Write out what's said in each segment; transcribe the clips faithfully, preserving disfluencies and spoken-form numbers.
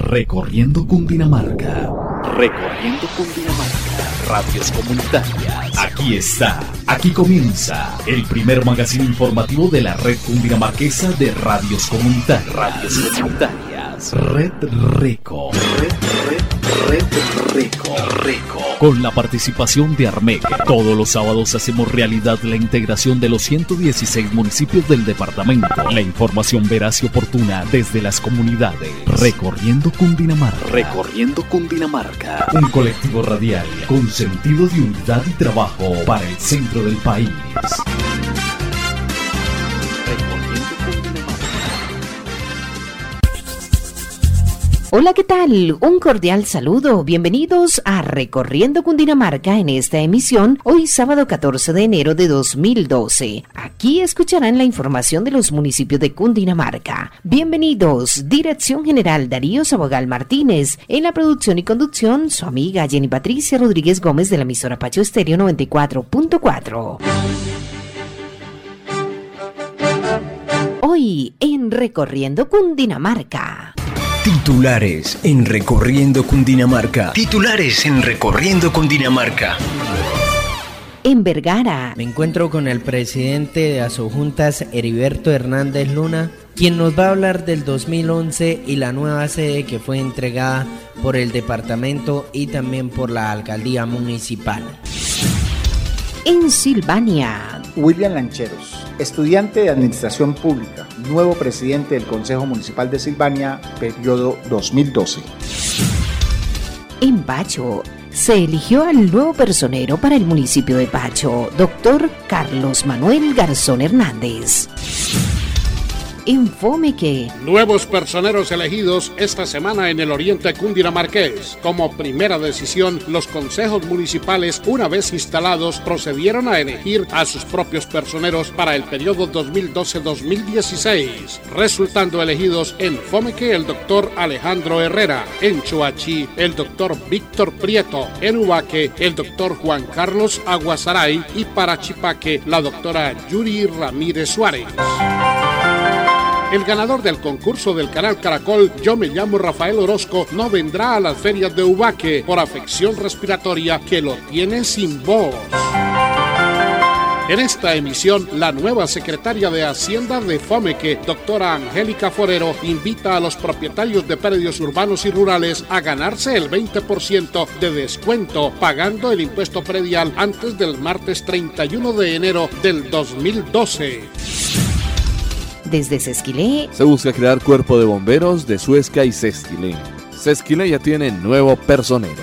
Recorriendo Cundinamarca. Recorriendo Cundinamarca. Radios comunitarias. Aquí está. Aquí comienza el primer magazine informativo de la red cundinamarquesa de radios comunitarias. Radios comunitarias. Red Reco. Red, red, red Reco. Reco. Con la participación de Armec. Todos los sábados hacemos realidad la integración de los ciento dieciséis municipios del departamento. La información veraz y oportuna desde las comunidades. Recorriendo Cundinamarca. Recorriendo Cundinamarca. Un colectivo radial con sentido de unidad y trabajo para el centro del país. Hola, ¿qué tal? Un cordial saludo. Bienvenidos a Recorriendo Cundinamarca en esta emisión, hoy sábado catorce de enero de dos mil doce. Aquí escucharán la información de los municipios de Cundinamarca. Bienvenidos. Dirección General Darío Sabogal Martínez. En la producción y conducción, su amiga Jenny Patricia Rodríguez Gómez de la emisora Pacho Estéreo noventa y cuatro punto cuatro. Hoy en Recorriendo Cundinamarca. Titulares en Recorriendo Cundinamarca. Titulares en Recorriendo Cundinamarca. En Vergara. Me encuentro con el presidente de Asojuntas, Heriberto Hernández Luna, quien nos va a hablar del dos mil once y la nueva sede que fue entregada por el departamento y también por la alcaldía municipal. En Silvania. William Lancheros, estudiante de Administración Pública, nuevo presidente del Consejo Municipal de Silvania, periodo dos mil doce. En Pacho, se eligió al nuevo personero para el municipio de Pacho, doctor Carlos Manuel Garzón Hernández. En Fomeque. Nuevos personeros elegidos esta semana en el oriente cundinamarqués. Como primera decisión, los consejos municipales, una vez instalados, procedieron a elegir a sus propios personeros para el periodo dos mil doce a dos mil dieciséis, resultando elegidos en Fomeque el doctor Alejandro Herrera, en Choachí el doctor Víctor Prieto, en Ubaque el doctor Juan Carlos Aguasaray y para Chipaque la doctora Yuri Ramírez Suárez. El ganador del concurso del canal Caracol, Yo me llamo Rafael Orozco, no vendrá a las ferias de Ubaque por afección respiratoria que lo tiene sin voz. En esta emisión, la nueva secretaria de Hacienda de Fomeque, doctora Angélica Forero, invita a los propietarios de predios urbanos y rurales a ganarse el veinte por ciento de descuento pagando el impuesto predial antes del martes treinta y uno de enero del dos mil doce. Desde Sesquilé. Se busca crear cuerpo de bomberos de Suezca y Sesquilé. Sesquilé ya tiene nuevo personero.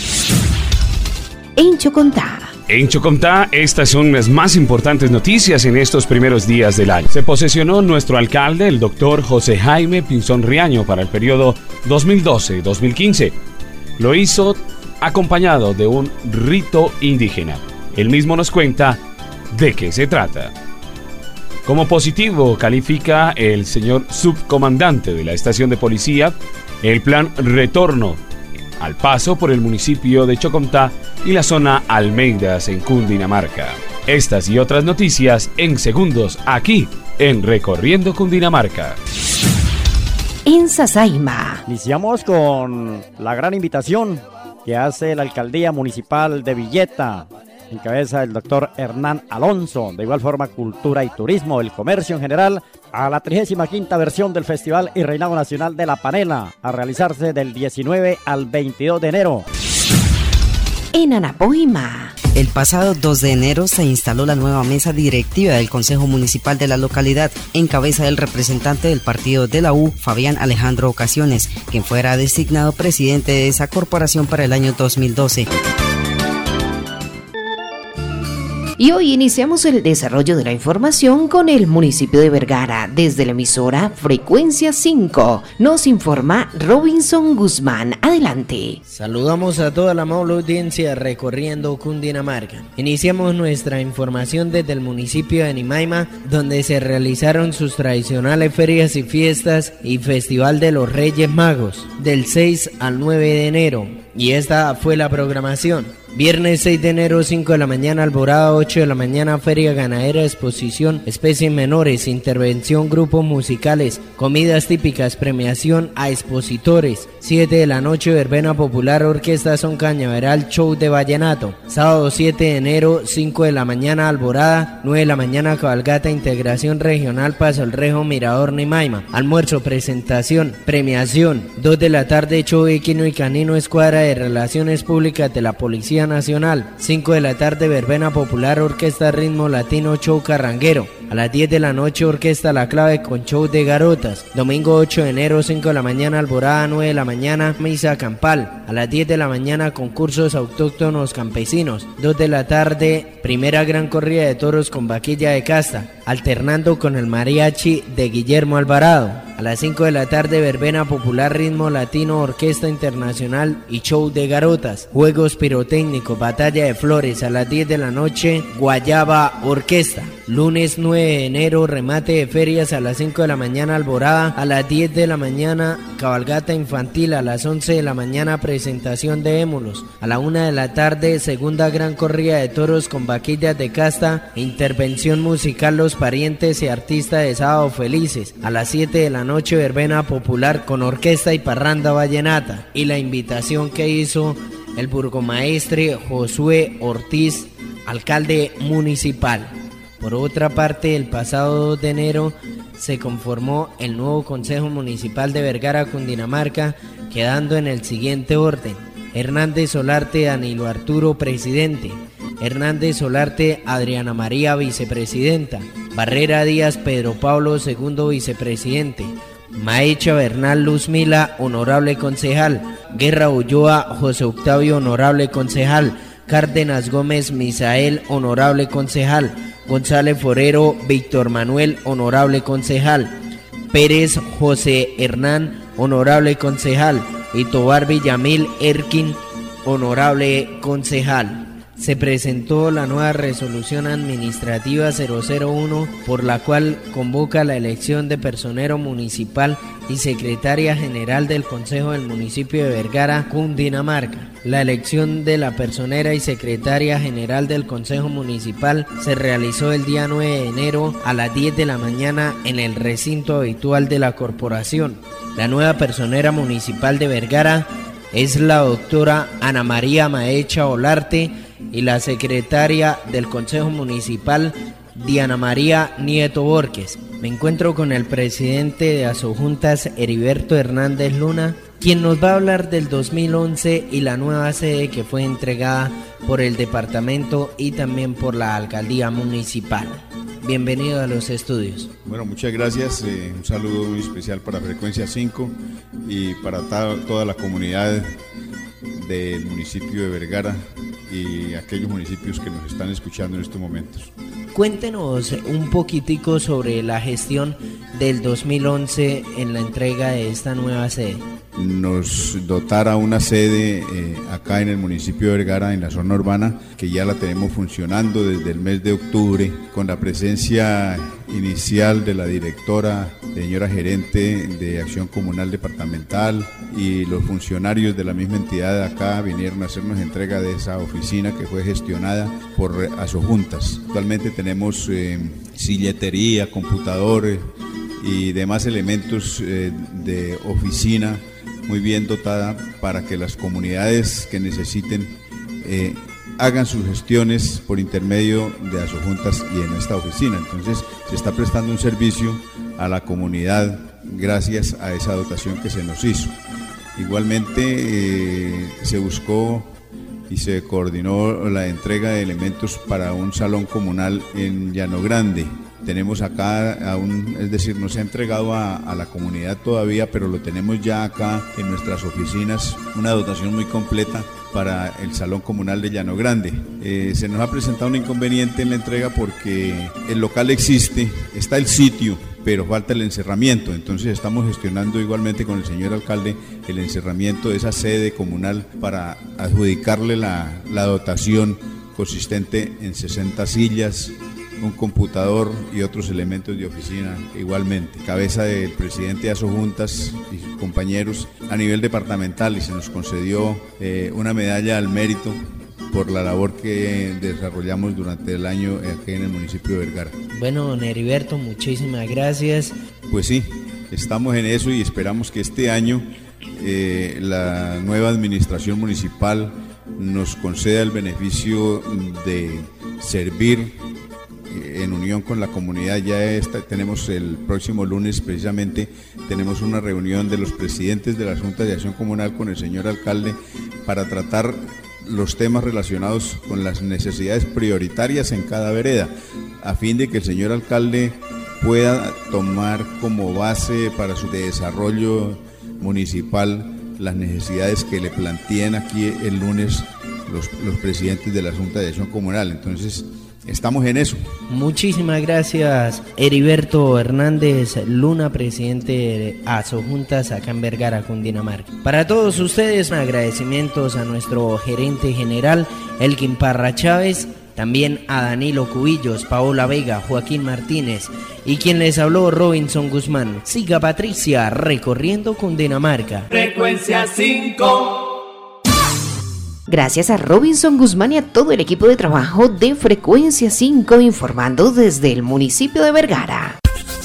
En Chocontá. En Chocontá, estas son las más importantes noticias en estos primeros días del año. Se posesionó nuestro alcalde, el doctor José Jaime Pinzón Riaño, para el periodo dos mil doce a dos mil quince. Lo hizo acompañado de un rito indígena. Él mismo nos cuenta de qué se trata. Como positivo califica el señor subcomandante de la estación de policía el plan Retorno al paso por el municipio de Chocontá y la zona Almeidas en Cundinamarca. Estas y otras noticias en segundos aquí en Recorriendo Cundinamarca. En Sasaima. Iniciamos con la gran invitación que hace la alcaldía municipal de Villeta, en cabeza del doctor Hernán Alonso, de igual forma Cultura y Turismo, el Comercio en general, a la trigésima quinta versión del Festival y Reinado Nacional de la Panela, a realizarse del diecinueve al veintidós de enero. En Anapoima. El pasado dos de enero se instaló la nueva mesa directiva del Consejo Municipal de la localidad, en cabeza del representante del partido de la U, Fabián Alejandro Ocasiones, quien fuera designado presidente de esa corporación para el año dos mil doce. Y hoy iniciamos el desarrollo de la información con el municipio de Vergara. Desde la emisora Frecuencia cinco nos informa Robinson Guzmán. Adelante. Saludamos a toda la amable audiencia recorriendo Cundinamarca. Iniciamos nuestra información desde el municipio de Nimaima, donde se realizaron sus tradicionales ferias y fiestas y Festival de los Reyes Magos del seis al nueve de enero. Y esta fue la programación. Viernes seis de enero, cinco de la mañana, Alborada, ocho de la mañana, Feria Ganadera, exposición, especies menores, intervención, grupos musicales, comidas típicas, premiación a expositores. siete de la noche, verbena popular, orquesta son cañaveral, show de vallenato. Sábado siete de enero, cinco de la mañana, Alborada, nueve de la mañana, cabalgata, integración regional, Paso el Rejo, Mirador, Nimaima. Almuerzo, presentación, premiación. dos de la tarde, show equino y canino, escuadra de relaciones públicas de la Policía Nacional. cinco de la tarde, verbena popular, orquesta ritmo latino, show carranguero. A las diez de la noche, orquesta La Clave con show de garotas. Domingo ocho de enero, cinco de la mañana, Alborada, nueve de la mañana, misa campal. A las diez de la mañana, concursos autóctonos campesinos. dos de la tarde, primera gran corrida de toros con vaquilla de casta, alternando con el mariachi de Guillermo Alvarado. A las cinco de la tarde, verbena popular, ritmo latino, orquesta internacional y show de garotas. Juegos pirotécnicos, batalla de flores. A las diez de la noche, Guayaba Orquesta. Lunes nueve de enero, remate de ferias. A las cinco de la mañana, Alborada. A las diez de la mañana, cabalgata infantil. A las once de la mañana, presentación de émulos. A la una de la tarde, segunda gran corrida de toros con vaquillas de casta, intervención musical, los parientes y artistas de Sábado Felices. A las siete de la noche, verbena popular con orquesta y parranda vallenata. Y la invitación que hizo el burgomaestre Josué Ortiz, alcalde municipal. Por otra parte, el pasado dos de enero se conformó el nuevo Consejo Municipal de Vergara, Cundinamarca, quedando en el siguiente orden: Hernández Solarte Danilo Arturo, presidente; Hernández Solarte Adriana María, vicepresidenta; Barrera Díaz Pedro Pablo, segundo vicepresidente; Maecha Bernal Luzmila, honorable concejal; Guerra Ulloa José Octavio, honorable concejal; Cárdenas Gómez Misael, honorable concejal; González Forero Víctor Manuel, honorable concejal; Pérez José Hernán, honorable concejal; y Tobar Villamil Erkin, honorable concejal. Se presentó la nueva resolución administrativa cero cero uno, por la cual convoca la elección de personero municipal y secretaria general del Consejo del municipio de Vergara, Cundinamarca. La elección de la personera y secretaria general del Consejo Municipal se realizó el día nueve de enero a las diez de la mañana en el recinto habitual de la corporación. La nueva personera municipal de Vergara es la doctora Ana María Maecha Olarte, y la secretaria del Consejo Municipal, Diana María Nieto Borges. Me encuentro con el presidente de Asojuntas, Heriberto Hernández Luna, quien nos va a hablar del dos mil once y la nueva sede que fue entregada por el departamento y también por la alcaldía municipal. Bienvenido a los estudios. Bueno, muchas gracias. Eh, un saludo muy especial para Frecuencia cinco y para ta- toda la comunidad del municipio de Vergara y aquellos municipios que nos están escuchando en estos momentos. Cuéntenos un poquitico sobre la gestión del dos mil once en la entrega de esta nueva sede. Nos dotara una sede eh, acá en el municipio de Vergara, en la zona urbana, que ya la tenemos funcionando desde el mes de octubre, con la presencia inicial de la directora, señora gerente de Acción Comunal Departamental, y los funcionarios de la misma entidad de acá vinieron a hacernos entrega de esa oficina que fue gestionada por Asojuntas. Actualmente tenemos eh, silletería, computadores y demás elementos eh, de oficina muy bien dotada para que las comunidades que necesiten eh, hagan sus gestiones por intermedio de Asojuntas y en esta oficina. Entonces se está prestando un servicio a la comunidad gracias a esa dotación que se nos hizo. Igualmente eh, se buscó y se coordinó la entrega de elementos para un salón comunal en Llano Grande. Tenemos acá, aún, es decir, no se ha entregado a, a la comunidad todavía, pero lo tenemos ya acá en nuestras oficinas, una dotación muy completa para el Salón Comunal de Llano Grande. Eh, se nos ha presentado un inconveniente en la entrega porque el local existe, está el sitio, pero falta el encerramiento. Entonces estamos gestionando igualmente con el señor alcalde el encerramiento de esa sede comunal para adjudicarle la, la dotación consistente en sesenta sillas, un computador y otros elementos de oficina igualmente. Cabeza del presidente de Asojuntas y sus compañeros a nivel departamental, y se nos concedió eh, una medalla al mérito por la labor que desarrollamos durante el año aquí en el municipio de Vergara. Bueno, don Heriberto, muchísimas gracias. Pues sí, estamos en eso y esperamos que este año eh, la nueva administración municipal nos conceda el beneficio de servir en unión con la comunidad. Ya está, tenemos el próximo lunes precisamente, tenemos una reunión de los presidentes de las juntas de acción comunal con el señor alcalde para tratar los temas relacionados con las necesidades prioritarias en cada vereda, a fin de que el señor alcalde pueda tomar como base para su desarrollo municipal las necesidades que le planteen aquí el lunes los, los presidentes de la Junta de Acción Comunal. Entonces, estamos en eso. Muchísimas gracias, Heriberto Hernández Luna, presidente de Asojuntas acá en Vergara, Cundinamarca. Para todos ustedes, agradecimientos a nuestro gerente general, Elkin Parra Chávez, también a Danilo Cubillos, Paola Vega, Joaquín Martínez y quien les habló, Robinson Guzmán. Siga Patricia recorriendo Cundinamarca. Frecuencia cinco. Gracias a Robinson Guzmán y a todo el equipo de trabajo de Frecuencia cinco informando desde el municipio de Vergara.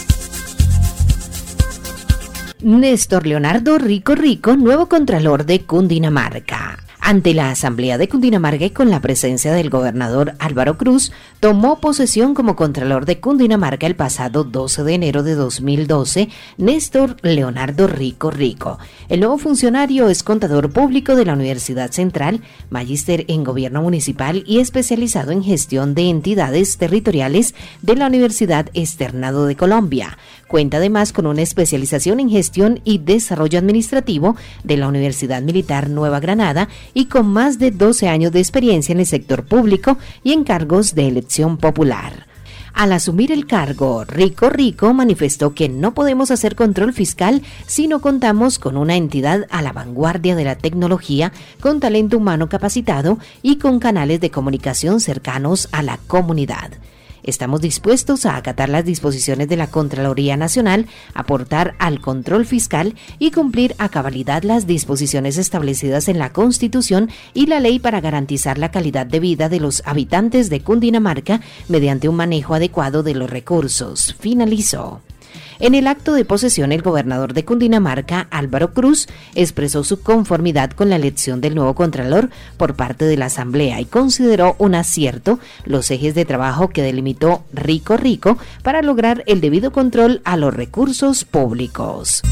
Néstor Leonardo Rico Rico, nuevo Contralor de Cundinamarca. Ante la Asamblea de Cundinamarca y con la presencia del gobernador Álvaro Cruz, tomó posesión como Contralor de Cundinamarca el pasado doce de enero de dos mil doce, Néstor Leonardo Rico Rico. El nuevo funcionario es contador público de la Universidad Central, magíster en Gobierno Municipal y especializado en gestión de entidades territoriales de la Universidad Externado de Colombia. Cuenta además con una especialización en gestión y desarrollo administrativo de la Universidad Militar Nueva Granada y con más de doce años de experiencia en el sector público y en cargos de elección popular. Al asumir el cargo, Rico Rico manifestó que no podemos hacer control fiscal si no contamos con una entidad a la vanguardia de la tecnología, con talento humano capacitado y con canales de comunicación cercanos a la comunidad. Estamos dispuestos a acatar las disposiciones de la Contraloría Nacional, aportar al control fiscal y cumplir a cabalidad las disposiciones establecidas en la Constitución y la ley para garantizar la calidad de vida de los habitantes de Cundinamarca mediante un manejo adecuado de los recursos, finalizó. En el acto de posesión, el gobernador de Cundinamarca, Álvaro Cruz, expresó su conformidad con la elección del nuevo Contralor por parte de la Asamblea y consideró un acierto los ejes de trabajo que delimitó Rico Rico para lograr el debido control a los recursos públicos.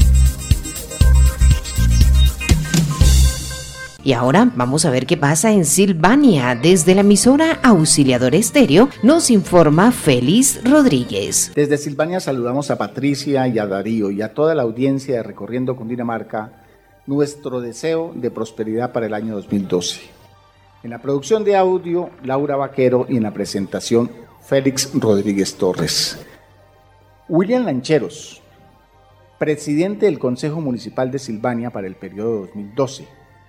Y ahora vamos a ver qué pasa en Silvania. Desde la emisora Auxiliador Estéreo nos informa Félix Rodríguez. Desde Silvania saludamos a Patricia y a Darío y a toda la audiencia de Recorriendo Cundinamarca, nuestro deseo de prosperidad para el año dos mil doce. En la producción de audio, Laura Vaquero, y en la presentación, Félix Rodríguez Torres. William Lancheros, presidente del Consejo Municipal de Silvania para el periodo dos mil doce.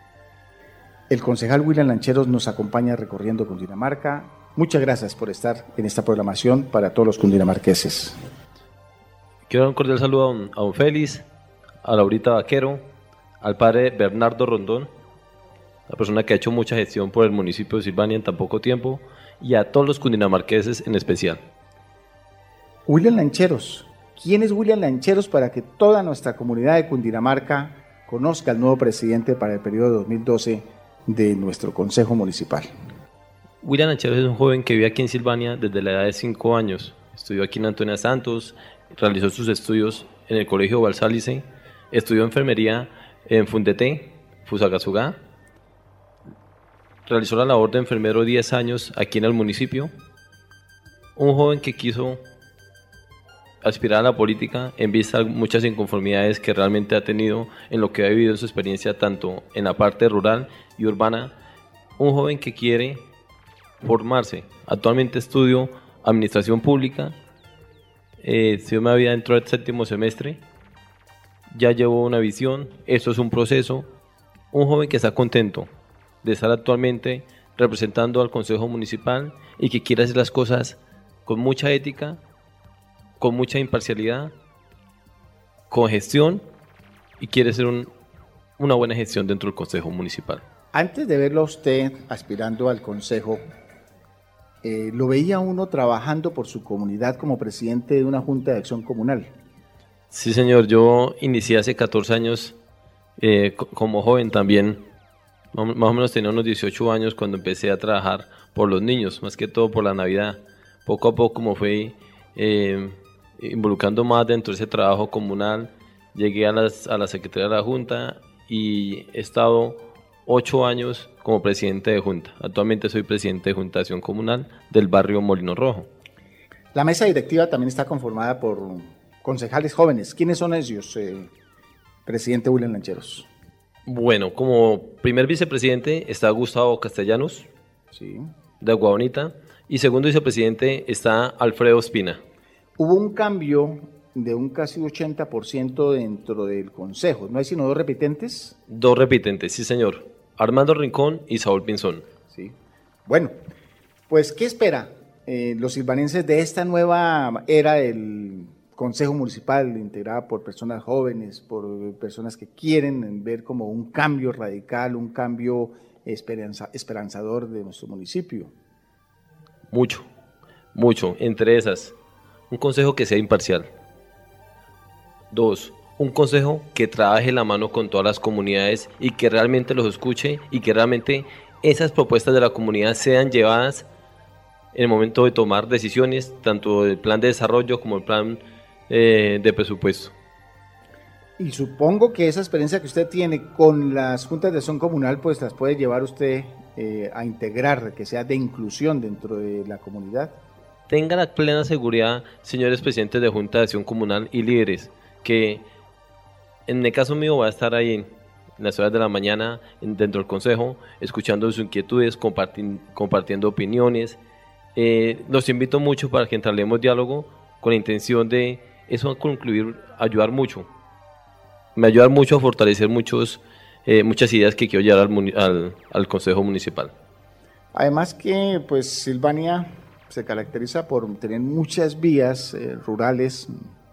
El concejal William Lancheros nos acompaña recorriendo Cundinamarca. Muchas gracias por estar en esta programación para todos los cundinamarqueses. Quiero dar un cordial saludo a don, a don Félix, a Laurita Vaquero, al padre Bernardo Rondón, la persona que ha hecho mucha gestión por el municipio de Silvania en tan poco tiempo, y a todos los cundinamarqueses en especial. William Lancheros. ¿Quién es William Lancheros para que toda nuestra comunidad de Cundinamarca conozca al nuevo presidente para el periodo dos mil doce de nuestro Consejo Municipal? William Lancheros es un joven que vive aquí en Silvania desde la edad de cinco años. Estudió aquí en Antonia Santos, realizó sus estudios en el Colegio Balsálice, estudió enfermería en Fundete, Fusagasugá, realizó la labor de enfermero diez años aquí en el municipio. Un joven que quiso aspirar a la política en vista de muchas inconformidades que realmente ha tenido en lo que ha vivido en su experiencia tanto en la parte rural y urbana. Un joven que quiere formarse. Actualmente estudio administración pública, eh, estudio mi vida dentro del séptimo semestre, ya llevo una visión, esto es un proceso. Un joven que está contento de estar actualmente representando al Consejo Municipal y que quiere hacer las cosas con mucha ética, con mucha imparcialidad, con gestión, y quiere hacer un, una buena gestión dentro del Consejo Municipal. Antes de verlo a usted aspirando al consejo, eh, lo veía uno trabajando por su comunidad como presidente de una junta de acción comunal. Sí, señor, yo inicié hace catorce años eh, como joven también, más o menos tenía unos dieciocho años cuando empecé a trabajar por los niños, más que todo por la Navidad. Poco a poco me fui eh, involucrando más dentro de ese trabajo comunal, llegué a, las, a la Secretaría de la Junta y he estado ocho años como presidente de Junta. Actualmente soy presidente de Junta de Acción Comunal del barrio Molino Rojo. La mesa directiva también está conformada por concejales jóvenes. ¿Quiénes son ellos, eh, presidente William Lancheros? Bueno, como primer vicepresidente está Gustavo Castellanos, sí, de Agua Bonita, y segundo vicepresidente está Alfredo Espina. Hubo un cambio de un casi ochenta por ciento dentro del consejo. ¿No hay sino dos repitentes? Dos repitentes, sí señor. Armando Rincón y Saúl Pinzón. Sí. Bueno, pues ¿qué espera eh, los silvanenses de esta nueva era del Consejo Municipal, integrada por personas jóvenes, por personas que quieren ver como un cambio radical, un cambio esperanza, esperanzador de nuestro municipio? Mucho, mucho. Entre esas, un consejo que sea imparcial. Dos, un consejo que trabaje la mano con todas las comunidades y que realmente los escuche y que realmente esas propuestas de la comunidad sean llevadas en el momento de tomar decisiones, tanto el plan de desarrollo como el plan eh, de presupuesto. Y supongo que esa experiencia que usted tiene con las juntas de acción comunal, pues las puede llevar usted eh, a integrar, que sea de inclusión dentro de la comunidad. Tenga la plena seguridad, señores presidentes de Junta de Acción Comunal y líderes, que en el caso mío va a estar ahí en las horas de la mañana dentro del consejo, escuchando sus inquietudes, comparti compartiendo opiniones. Eh, los invito mucho para que entablemos diálogo con la intención de eso concluir, ayudar mucho. Me ayudar mucho a fortalecer muchos, eh, muchas ideas que quiero llevar al, al, al consejo municipal. Además que pues Silvania se caracteriza por tener muchas vías eh, rurales,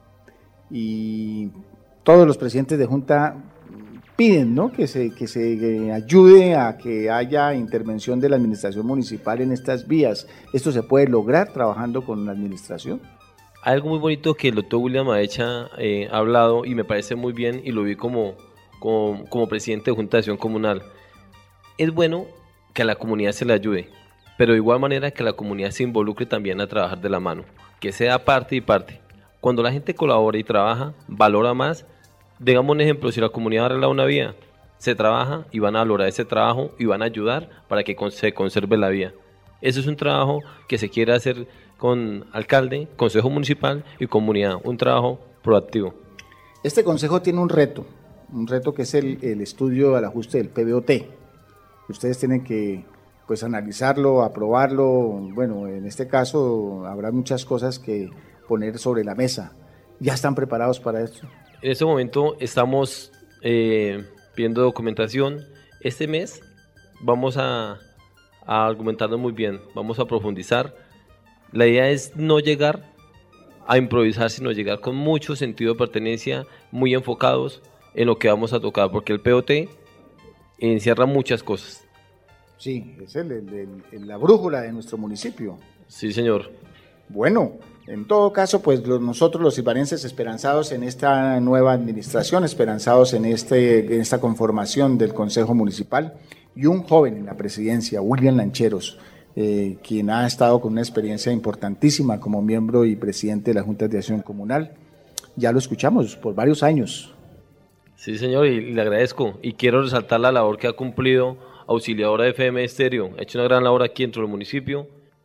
y todos los presidentes de junta piden, ¿no?, que se, que se ayude a que haya intervención de la administración municipal en estas vías. ¿Esto se puede lograr trabajando con la administración? Hay algo muy bonito que el doctor William Maecha eh, ha hablado y me parece muy bien y lo vi como, como, como presidente de Junta de Acción Comunal. Es bueno que a la comunidad se le ayude, pero de igual manera que la comunidad se involucre también a trabajar de la mano, que sea parte y parte. Cuando la gente colabora y trabaja, valora más. Digamos un ejemplo, si la comunidad arregla una vía, se trabaja y van a valorar ese trabajo y van a ayudar para que se conserve la vía. Eso es un trabajo que se quiere hacer con alcalde, consejo municipal y comunidad, un trabajo proactivo. Este consejo tiene un reto, un reto que es el, el estudio del ajuste del P B O T. Ustedes tienen que pues analizarlo, aprobarlo. Bueno, en este caso habrá muchas cosas que poner sobre la mesa. ¿Ya están preparados para esto? En este momento estamos eh, viendo documentación. Este mes vamos a, a argumentarlo muy bien, vamos a profundizar. La idea es no llegar a improvisar, sino llegar con mucho sentido de pertenencia, muy enfocados en lo que vamos a tocar, porque el P O T encierra muchas cosas. Sí, es el, el, el, la brújula de nuestro municipio. Sí, señor. Bueno, en todo caso, pues los, nosotros los silvanenses esperanzados en esta nueva administración, esperanzados en, este, en esta conformación del Consejo Municipal, y un joven en la presidencia, William Lancheros, eh, quien ha estado con una experiencia importantísima como miembro y presidente de la Junta de Acción Comunal. Ya lo escuchamos por varios años. Sí, señor, y le agradezco, y quiero resaltar la labor que ha cumplido auxiliadora de F M Estéreo, ha hecho una gran labor aquí dentro del municipio,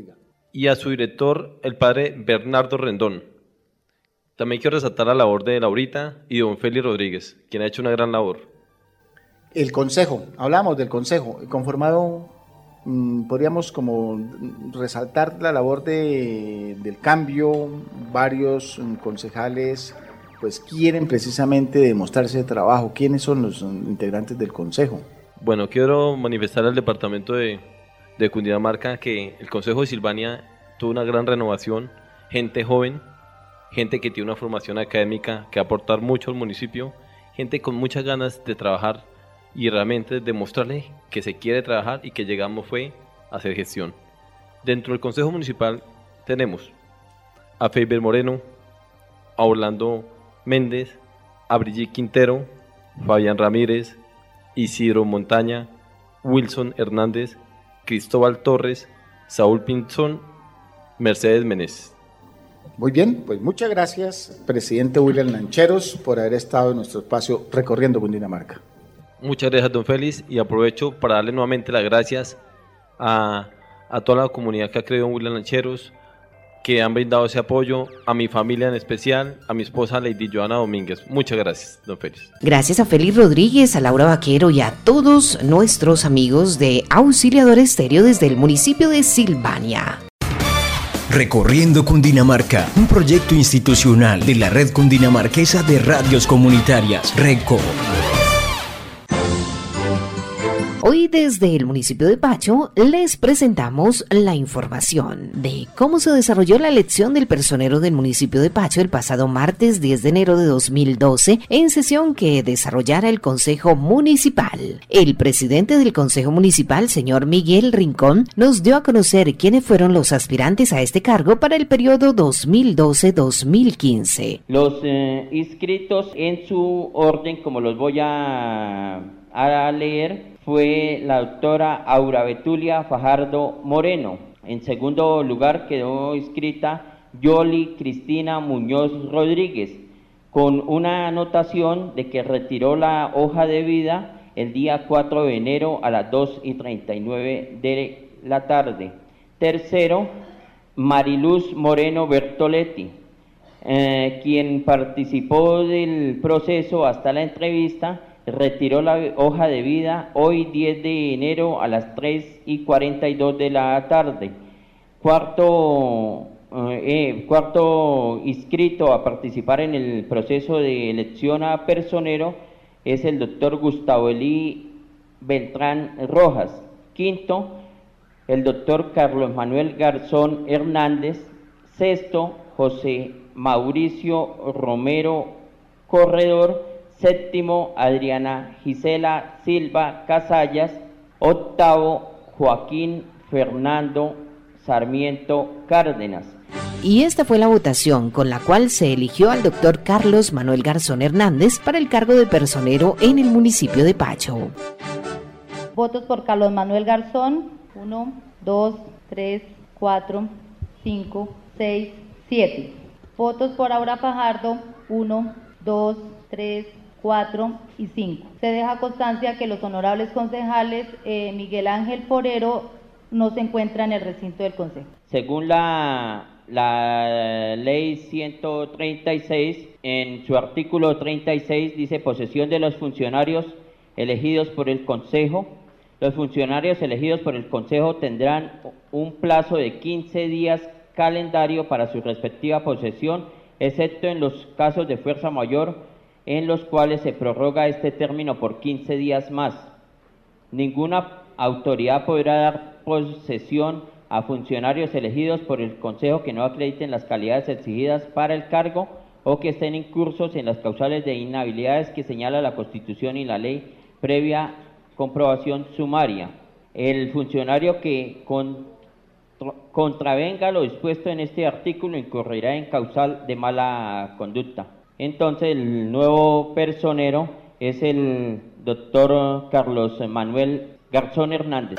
y a su director, el padre Bernardo Rendón. También quiero resaltar la labor de Laurita y don Félix Rodríguez, quien ha hecho una gran labor. El consejo, hablamos del consejo, conformado, mmm, podríamos como resaltar la labor de, del cambio. Varios mmm, concejales pues quieren precisamente demostrarse de trabajo. ¿Quiénes son los mmm, integrantes del consejo? Bueno, quiero manifestar al departamento de de Cundinamarca que el Consejo de Silvania tuvo una gran renovación, gente joven, gente que tiene una formación académica que aportar mucho al municipio, gente con muchas ganas de trabajar y realmente demostrarle que se quiere trabajar y que llegamos fue a hacer gestión. Dentro del Consejo Municipal tenemos a Feiber Moreno, a Orlando Méndez, a Brigitte Quintero, Fabián Ramírez, Isidro Montaña, Wilson Hernández, Cristóbal Torres, Saúl Pinzón, Mercedes Meneses. Muy bien, pues muchas gracias, presidente William Lancheros, por haber estado en nuestro espacio Recorriendo Cundinamarca. Muchas gracias, don Félix, y aprovecho para darle nuevamente las gracias a, a toda la comunidad que ha creído en William Lancheros, que han brindado ese apoyo, a mi familia en especial, a mi esposa Lady Joana Domínguez. Muchas gracias, don Félix. Gracias a Félix Rodríguez, a Laura Vaquero y a todos nuestros amigos de Auxiliador Estéreo desde el municipio de Silvania. Recorriendo Cundinamarca, un proyecto institucional de la Red Cundinamarquesa de Radios Comunitarias, RECO. Hoy desde el municipio de Pacho les presentamos la información de cómo se desarrolló la elección del personero del municipio de Pacho el pasado martes diez de enero de dos mil doce en sesión que desarrollara el Consejo Municipal. El presidente del Consejo Municipal, señor Miguel Rincón, nos dio a conocer quiénes fueron los aspirantes a este cargo para el periodo dos mil doce a dos mil quince. Los eh, inscritos en su orden, como los voy a, a leer, fue la doctora Aura Betulia Fajardo Moreno. En segundo lugar quedó inscrita Yoli Cristina Muñoz Rodríguez, con una anotación de que retiró la hoja de vida el día cuatro de enero a las dos y treinta y nueve de la tarde. Tercero, Mariluz Moreno Bertoletti, eh, quien participó del proceso hasta la entrevista, retiró la hoja de vida hoy diez de enero a las tres y cuarenta y dos de la tarde. Cuarto, eh, cuarto inscrito a participar en el proceso de elección a personero es el doctor Gustavo Elí Beltrán Rojas. Quinto, el doctor Carlos Manuel Garzón Hernández. Sexto, José Mauricio Romero Corredor. Séptimo, Adriana Gisela Silva Casallas. Octavo, Joaquín Fernando Sarmiento Cárdenas. Y esta fue la votación con la cual se eligió al doctor Carlos Manuel Garzón Hernández para el cargo de personero en el municipio de Pacho. Votos por Carlos Manuel Garzón, uno, dos, tres, cuatro, cinco, seis, siete. Votos por Aura Fajardo, uno, dos, tres, cuatro y cinco. Se deja constancia que los honorables concejales eh, Miguel Ángel Forero no se encuentran en el recinto del Consejo. Según la, la ley ciento treinta y seis, en su artículo treinta y seis dice: posesión de los funcionarios elegidos por el Consejo. Los funcionarios elegidos por el Consejo tendrán un plazo de quince días calendario para su respectiva posesión, excepto en los casos de fuerza mayor, en los cuales se prorroga este término por quince días más. Ninguna autoridad podrá dar posesión a funcionarios elegidos por el Consejo que no acrediten las calidades exigidas para el cargo o que estén incursos en las causales de inhabilidades que señala la Constitución y la ley previa comprobación sumaria. El funcionario que con, contravenga lo dispuesto en este artículo incurrirá en causal de mala conducta. Entonces, el nuevo personero es el doctor Carlos Manuel Garzón Hernández.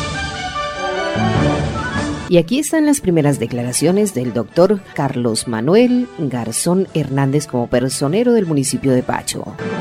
Y aquí están las primeras declaraciones del doctor Carlos Manuel Garzón Hernández como personero del municipio de Pacho.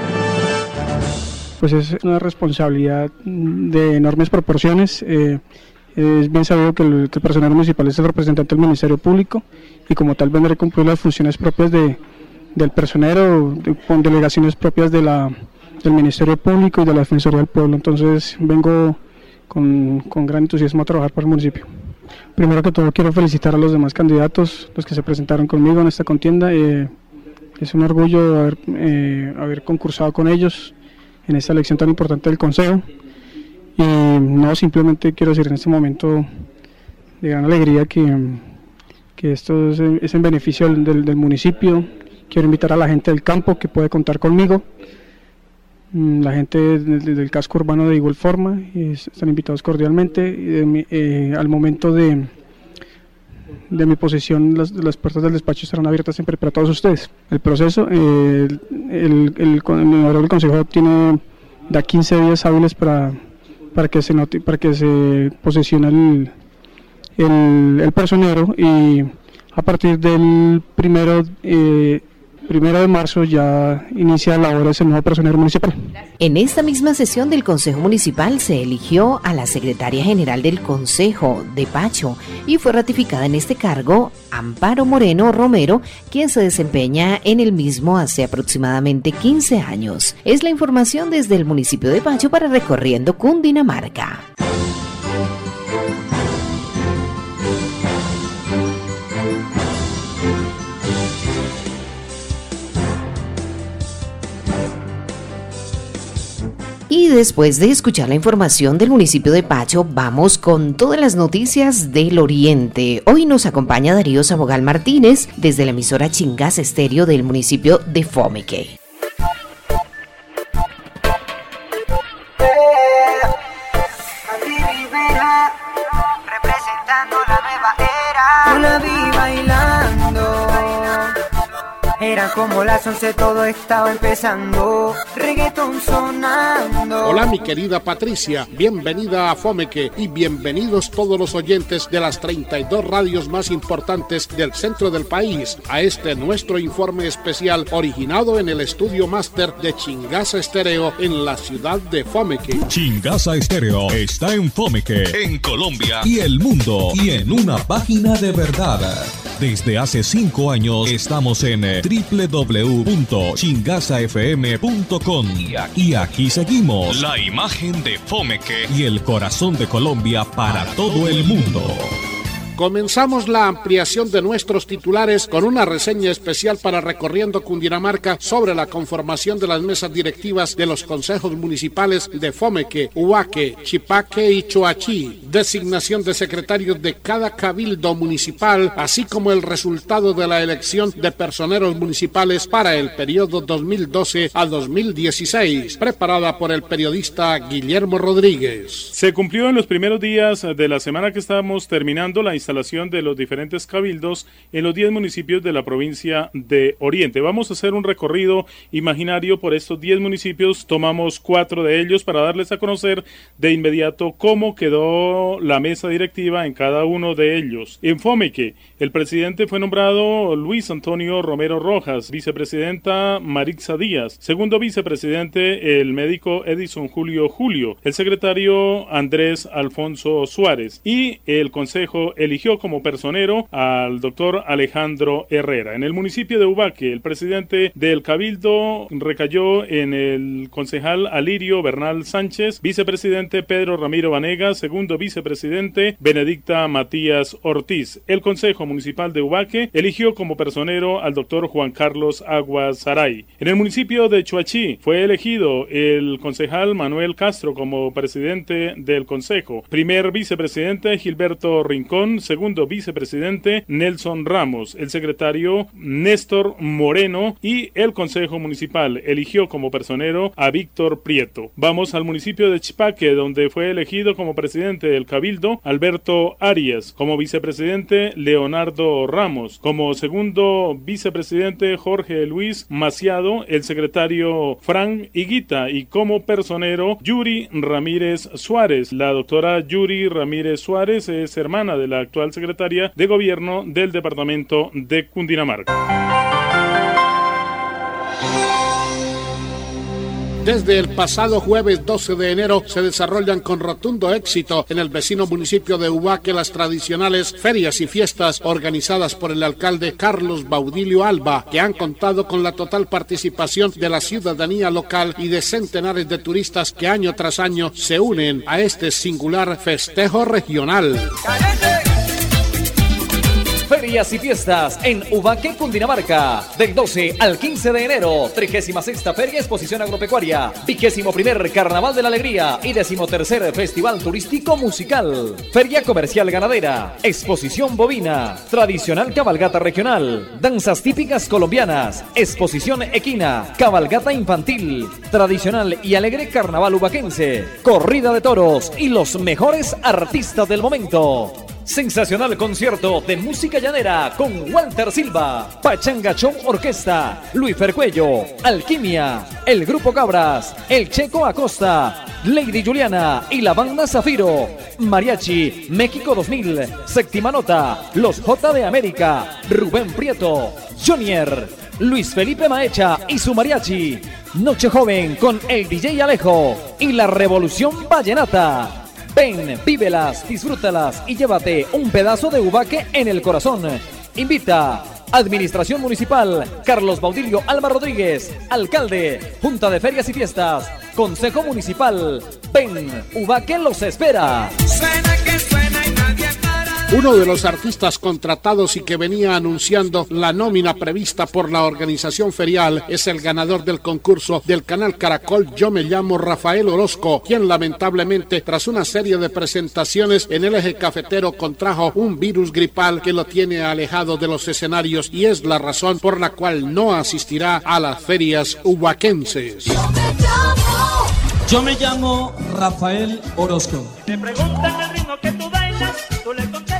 Pues es una responsabilidad de enormes proporciones. Eh, es bien sabido que el, que el personero municipal es el representante del Ministerio Público y como tal vendré a cumplir las funciones propias de del personero, de, con delegaciones propias de la, del Ministerio Público y de la Defensoría del Pueblo. Entonces vengo con, con gran entusiasmo a trabajar para el municipio. Primero que todo quiero felicitar a los demás candidatos, los que se presentaron conmigo en esta contienda. Eh, es un orgullo haber, eh, haber concursado con ellos en esta elección tan importante del Consejo. Y no, simplemente quiero decir en este momento de gran alegría que, que esto es, es en beneficio del, del, del municipio. Quiero invitar a la gente del campo que puede contar conmigo la gente del, del casco urbano de igual forma, están invitados cordialmente. Eh, eh, al momento de, de mi posesión, las, las puertas del despacho estarán abiertas siempre para todos ustedes. El proceso, eh, el, el, el, el, el Consejo tiene da quince días hábiles para, para, que, se noti, para que se posesione el, el, el personero, y a partir del primero eh, Primero de marzo ya inicia labores el nuevo personero municipal. En esta misma sesión del Consejo Municipal se eligió a la secretaria general del Consejo de Pacho y fue ratificada en este cargo Amparo Moreno Romero, quien se desempeña en el mismo hace aproximadamente quince años. Es la información desde el municipio de Pacho para Recorriendo Cundinamarca. Y después de escuchar la información del municipio de Pacho, vamos con todas las noticias del Oriente. Hoy nos acompaña Darío Sabogal Martínez desde la emisora Chingasa Estéreo del municipio de Fomeque. Representando la nueva era, yo la vi bailando. Era como las once, todo estaba empezando, reggaetón sonando. Hola mi querida Patricia, bienvenida a Fomeque y bienvenidos todos los oyentes de las treinta y dos radios más importantes del centro del país a este nuestro informe especial originado en el estudio máster de Chingasa Estéreo en la ciudad de Fomeque. Chingasa Estéreo está en Fomeque, en Colombia y el mundo, y en una página de verdad. Desde hace cinco años estamos en doble u doble u doble u punto chingasa f m punto com y aquí seguimos, la imagen de Fomeque y el corazón de Colombia para todo el mundo. Comenzamos la ampliación de nuestros titulares con una reseña especial para Recorriendo Cundinamarca sobre la conformación de las mesas directivas de los consejos municipales de Fomeque, Ubaque, Chipaque y Choachí, designación de secretarios de cada cabildo municipal, así como el resultado de la elección de personeros municipales para el periodo dos mil doce a dos mil dieciséis, preparada por el periodista Guillermo Rodríguez. Se cumplió en los primeros días de la semana que estamos terminando la instalación de los diferentes cabildos en los diez municipios de la provincia de Oriente. Vamos a hacer un recorrido imaginario por estos diez municipios. Tomamos cuatro de ellos para darles a conocer de inmediato cómo quedó la mesa directiva en cada uno de ellos. En Fomeque, el presidente fue nombrado Luis Antonio Romero Rojas, vicepresidenta Marixa Díaz, segundo vicepresidente el médico Edison Julio Julio, el secretario Andrés Alfonso Suárez, y el consejo eligió como personero al doctor Alejandro Herrera. En el municipio de Ubaque, el presidente del cabildo recayó en el concejal Alirio Bernal Sánchez, vicepresidente Pedro Ramiro Vanegas, segundo vicepresidente Benedicta Matías Ortiz. El consejo municipal de Ubaque eligió como personero al doctor Juan Carlos Aguas Saray. En el municipio de Choachí fue elegido el concejal Manuel Castro como presidente del consejo, primer vicepresidente Gilberto Rincón, segundo vicepresidente Nelson Ramos, el secretario Néstor Moreno, y el consejo municipal eligió como personero a Víctor Prieto. Vamos al municipio de Chipaque, donde fue elegido como presidente del cabildo Alberto Arias, como vicepresidente Leonardo Ramos, como segundo vicepresidente Jorge Luis Maciado, el secretario Fran Higuita, y como personero Yuri Ramírez Suárez. La doctora Yuri Ramírez Suárez es hermana de la actual secretaria de Gobierno del departamento de Cundinamarca. Desde el pasado jueves doce de enero se desarrollan con rotundo éxito en el vecino municipio de Ubaque las tradicionales ferias y fiestas organizadas por el alcalde Carlos Baudilio Alba, que han contado con la total participación de la ciudadanía local y de centenares de turistas que año tras año se unen a este singular festejo regional. Ferias y fiestas en Ubaque, Cundinamarca. Del doce al quince de enero, trigésima sexta Feria Exposición Agropecuaria, vigésimo primer Carnaval de la Alegría y decimotercer Festival Turístico Musical. Feria Comercial Ganadera, Exposición Bovina, Tradicional Cabalgata Regional, Danzas Típicas Colombianas, Exposición Equina, Cabalgata Infantil, Tradicional y Alegre Carnaval Ubaquense, Corrida de Toros y los mejores artistas del momento. Sensacional concierto de música llanera con Walter Silva, Pachanga Show Orquesta, Luis Fercuello, Alquimia, el Grupo Cabras, el Checo Acosta, Lady Juliana y la Banda Zafiro, Mariachi, México dos mil, Séptima Nota, Los J de América, Rubén Prieto, Jonier, Luis Felipe Maecha y su mariachi, Noche Joven con el D J Alejo y la Revolución Vallenata. Ven, vívelas, disfrútalas y llévate un pedazo de Ubaque en el corazón. Invita Administración Municipal, Carlos Baudilio Alba Rodríguez, Alcalde, Junta de Ferias y Fiestas, Consejo Municipal. Ven, Ubaque los espera. Suena que suena y nadie para. Uno de los artistas contratados y que venía anunciando la nómina prevista por la organización ferial es el ganador del concurso del canal Caracol Yo Me Llamo Rafael Orozco, quien lamentablemente tras una serie de presentaciones en el eje cafetero contrajo un virus gripal que lo tiene alejado de los escenarios y es la razón por la cual no asistirá a las ferias ubaquenses. Yo me llamo Rafael Orozco. Me preguntan el ritmo que tú bailas, tú le contestas.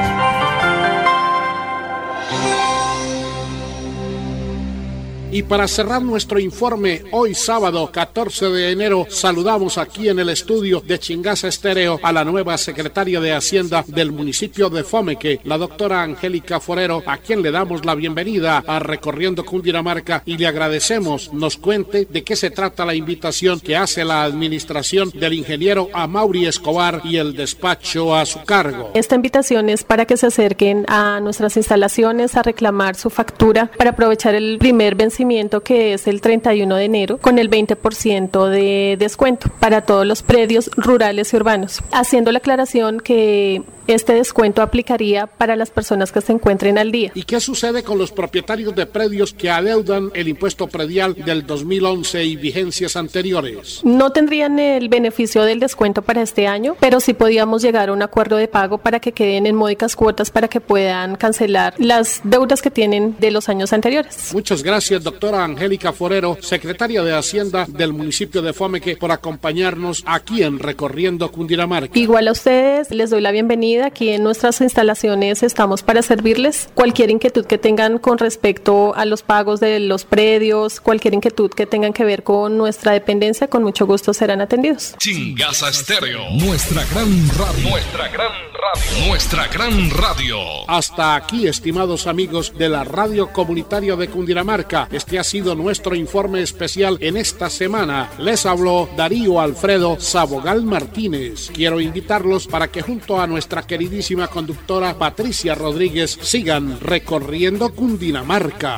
Y para cerrar nuestro informe, hoy sábado catorce de enero, saludamos aquí en el estudio de Chingaza Estéreo a la nueva secretaria de Hacienda del municipio de Fomeque, la doctora Angélica Forero, a quien le damos la bienvenida a Recorriendo Cundinamarca y le agradecemos nos cuente de qué se trata la invitación que hace la administración del ingeniero Amaury Escobar y el despacho a su cargo. Esta invitación es para que se acerquen a nuestras instalaciones a reclamar su factura para aprovechar el primer vencimiento que es el treinta y uno de enero con el veinte por ciento de descuento para todos los predios rurales y urbanos, haciendo la aclaración que este descuento aplicaría para las personas que se encuentren al día. ¿Y qué sucede con los propietarios de predios que adeudan el impuesto predial del dos mil once y vigencias anteriores? No tendrían el beneficio del descuento para este año, pero sí podíamos llegar a un acuerdo de pago para que queden en módicas cuotas para que puedan cancelar las deudas que tienen de los años anteriores. Muchas gracias, doctora Angélica Forero, secretaria de Hacienda del municipio de Fomeque, por acompañarnos aquí en Recorriendo Cundinamarca. Igual a ustedes, les doy la bienvenida. Aquí en nuestras instalaciones estamos para servirles. Cualquier inquietud que tengan con respecto a los pagos de los predios, cualquier inquietud que tengan que ver con nuestra dependencia, con mucho gusto serán atendidos. Chingaza Estéreo, nuestra gran radio. Nuestra gran radio. Nuestra gran radio. Hasta aquí, estimados amigos de la radio comunitaria de Cundinamarca. Este ha sido nuestro informe especial en esta semana. Les habló Darío Alfredo Sabogal Martínez. Quiero invitarlos para que junto a nuestra queridísima conductora Patricia Rodríguez sigan recorriendo Cundinamarca.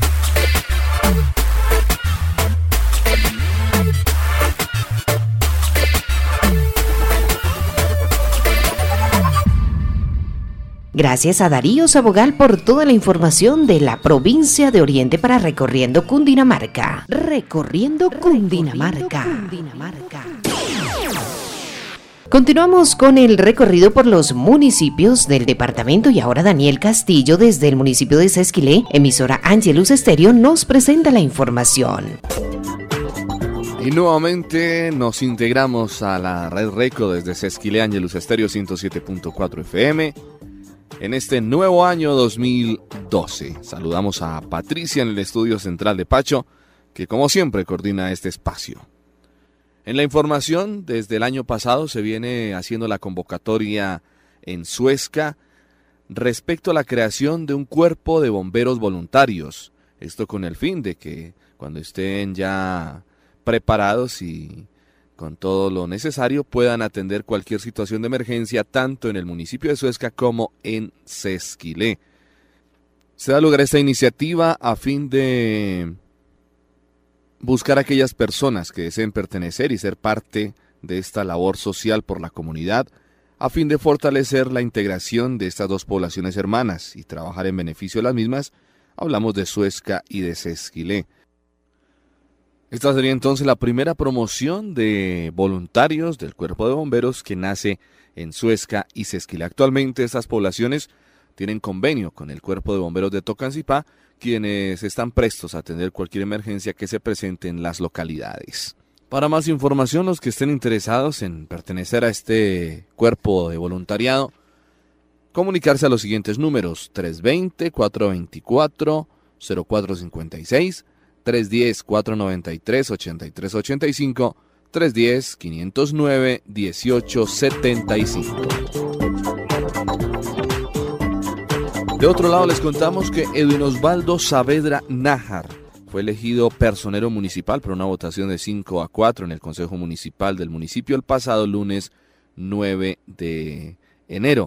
Gracias a Darío Sabogal por toda la información de la provincia de Oriente para Recorriendo Cundinamarca. Recorriendo Cundinamarca. Cundinamarca. Continuamos con el recorrido por los municipios del departamento y ahora Daniel Castillo desde el municipio de Sesquilé, emisora Angelus Estéreo, nos presenta la información. Y nuevamente nos integramos a la red Reco desde Sesquilé, Angelus Estéreo ciento siete punto cuatro F M en este nuevo año dos mil doce. Saludamos a Patricia en el estudio central de Pacho, que como siempre coordina este espacio. En la información, desde el año pasado se viene haciendo la convocatoria en Suezca respecto a la creación de un cuerpo de bomberos voluntarios. Esto con el fin de que cuando estén ya preparados y con todo lo necesario puedan atender cualquier situación de emergencia tanto en el municipio de Suezca como en Sesquilé. Se da lugar a esta iniciativa a fin de buscar a aquellas personas que deseen pertenecer y ser parte de esta labor social por la comunidad, a fin de fortalecer la integración de estas dos poblaciones hermanas y trabajar en beneficio de las mismas. Hablamos de Suezca y de Sesquilé. Esta sería entonces la primera promoción de voluntarios del Cuerpo de Bomberos que nace en Suezca y Sesquilé. Actualmente estas poblaciones tienen convenio con el Cuerpo de Bomberos de Tocancipá, quienes están prestos a atender cualquier emergencia que se presente en las localidades. Para más información, los que estén interesados en pertenecer a este cuerpo de voluntariado, comunicarse a los siguientes números: tres dos cero, cuatro dos cuatro, cero cuatro cinco seis, tres uno cero, cuatro nueve tres, ocho tres ocho cinco, tres uno cero, cinco cero nueve, uno ocho siete cinco. De otro lado les contamos que Edwin Osvaldo Saavedra Nájar fue elegido personero municipal por una votación de cinco a cuatro en el Consejo Municipal del municipio el pasado lunes nueve de enero.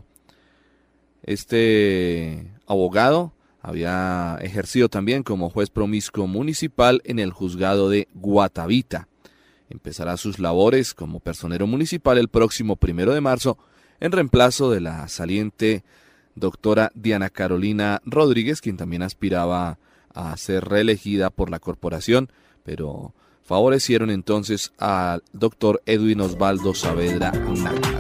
Este abogado había ejercido también como juez promiscuo municipal en el juzgado de Guatavita. Empezará sus labores como personero municipal el próximo primero de marzo en reemplazo de la saliente doctora Diana Carolina Rodríguez, quien también aspiraba a ser reelegida por la corporación, pero favorecieron entonces al doctor Edwin Osvaldo Saavedra Nájar.